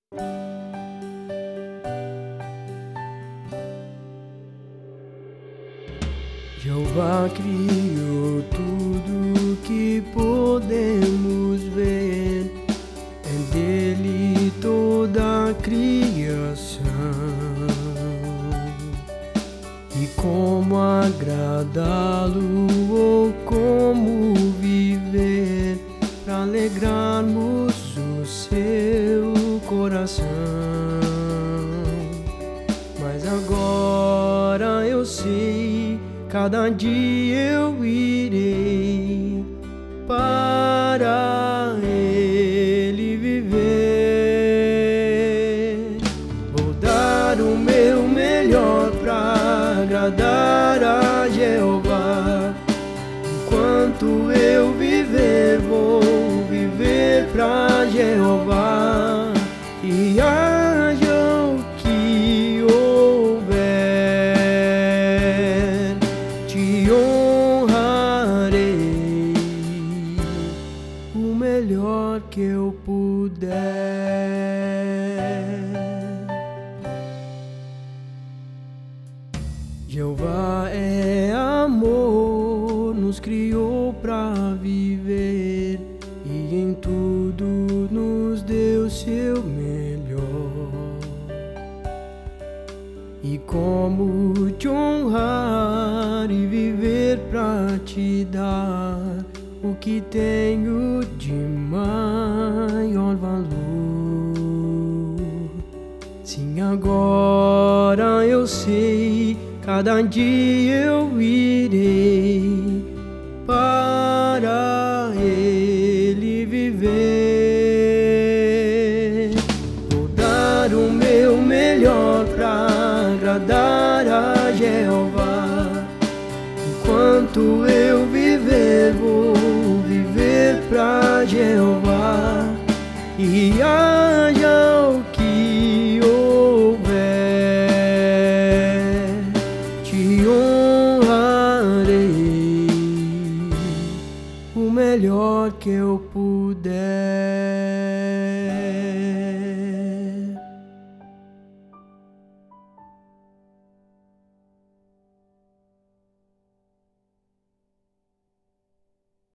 Jeová criou tudo que podemos ver, é dele toda a criação. E como agradá-lo ou como viver para alegrarmos o seu coração. Mas agora eu sei, cada dia eu irei para ele viver. Vou dar o meu melhor para agradar a Jeová. Enquanto eu viver, vou viver para Jeová. E haja o que houver, te honrarei o melhor que eu puder. Jeová é amor, nos criou pra viver e em tudo nos deu seu melhor. E como te honrar e viver pra te dar o que tenho de maior valor. Sim, agora eu sei, cada dia eu irei para ele viver. Vou dar o meu melhor para agradar a Jeová. Enquanto eu viver, vou viver para Jeová. E haja o que houver, te honrarei o melhor que eu puder.